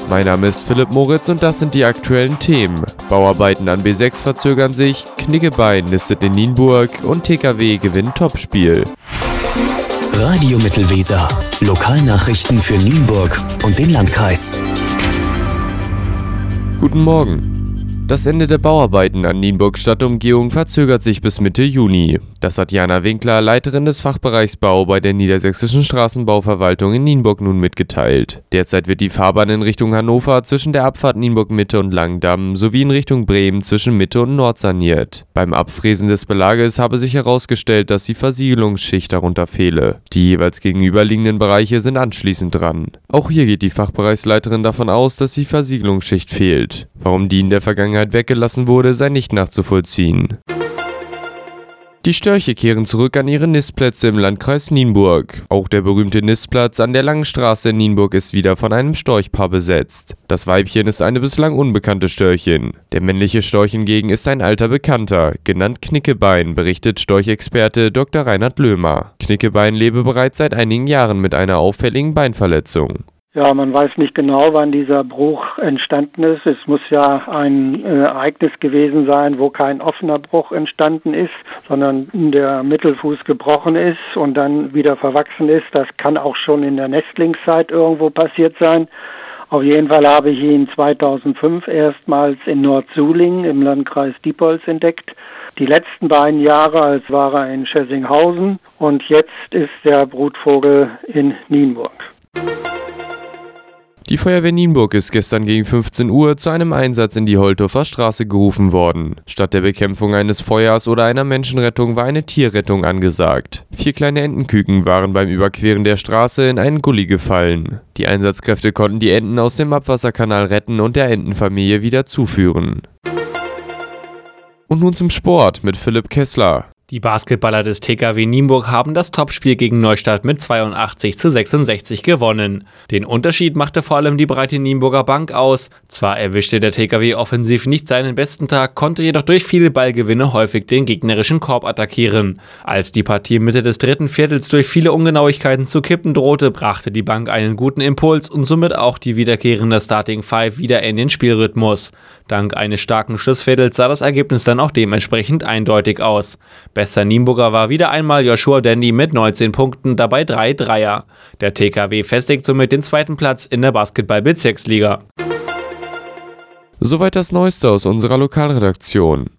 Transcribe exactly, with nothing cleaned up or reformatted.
Mein Name ist Philipp Moritz und das sind die aktuellen Themen. Bauarbeiten an B sechs verzögern sich, Kniggebein nistet in Nienburg und T K W gewinnt Topspiel. Radio Mittelweser. Lokalnachrichten für Nienburg und den Landkreis. Guten Morgen. Das Ende der Bauarbeiten an Nienburgs Stadtumgehung verzögert sich bis Mitte Juni. Das hat Jana Winkler, Leiterin des Fachbereichs Bau bei der Niedersächsischen Straßenbauverwaltung in Nienburg, nun mitgeteilt. Derzeit wird die Fahrbahn in Richtung Hannover zwischen der Abfahrt Nienburg-Mitte und Langdamm sowie in Richtung Bremen zwischen Mitte und Nord saniert. Beim Abfräsen des Belages habe sich herausgestellt, dass die Versiegelungsschicht darunter fehle. Die jeweils gegenüberliegenden Bereiche sind anschließend dran. Auch hier geht die Fachbereichsleiterin davon aus, dass die Versiegelungsschicht fehlt. Warum die in der Vergangenheit weggelassen wurde, sei nicht nachzuvollziehen. Die Störche kehren zurück an ihre Nistplätze im Landkreis Nienburg. Auch der berühmte Nistplatz an der Langen Straße in Nienburg ist wieder von einem Storchpaar besetzt. Das Weibchen ist eine bislang unbekannte Störchin. Der männliche Storch hingegen ist ein alter Bekannter, genannt Kniggebein, berichtet Storchexperte Doktor Reinhard Löhmer. Kniggebein lebe bereits seit einigen Jahren mit einer auffälligen Beinverletzung. Ja, man weiß nicht genau, wann dieser Bruch entstanden ist. Es muss ja ein äh, Ereignis gewesen sein, wo kein offener Bruch entstanden ist, sondern der Mittelfuß gebrochen ist und dann wieder verwachsen ist. Das kann auch schon in der Nestlingszeit irgendwo passiert sein. Auf jeden Fall habe ich ihn zweitausendfünf erstmals in Nordsulingen im Landkreis Diepholz entdeckt. Die letzten beiden Jahre, als war er in Schessinghausen, und jetzt ist der Brutvogel in Nienburg. Die Feuerwehr Nienburg ist gestern gegen fünfzehn Uhr zu einem Einsatz in die Holthofer Straße gerufen worden. Statt der Bekämpfung eines Feuers oder einer Menschenrettung war eine Tierrettung angesagt. Vier kleine Entenküken waren beim Überqueren der Straße in einen Gully gefallen. Die Einsatzkräfte konnten die Enten aus dem Abwasserkanal retten und der Entenfamilie wieder zuführen. Und nun zum Sport mit Philipp Kessler. Die Basketballer des T K W Nienburg haben das Topspiel gegen Neustadt mit zweiundachtzig zu sechsundsechzig gewonnen. Den Unterschied machte vor allem die breite Nienburger Bank aus. Zwar erwischte der T K W offensiv nicht seinen besten Tag, konnte jedoch durch viele Ballgewinne häufig den gegnerischen Korb attackieren. Als die Partie Mitte des dritten Viertels durch viele Ungenauigkeiten zu kippen drohte, brachte die Bank einen guten Impuls und somit auch die wiederkehrende Starting Five wieder in den Spielrhythmus. Dank eines starken Schlussviertels sah das Ergebnis dann auch dementsprechend eindeutig aus. Bester Nienburger war wieder einmal Joshua Dandy mit neunzehn Punkten, dabei drei Dreier. Der T K W festigt somit den zweiten Platz in der Basketball-Bezirksliga. Soweit das Neueste aus unserer Lokalredaktion.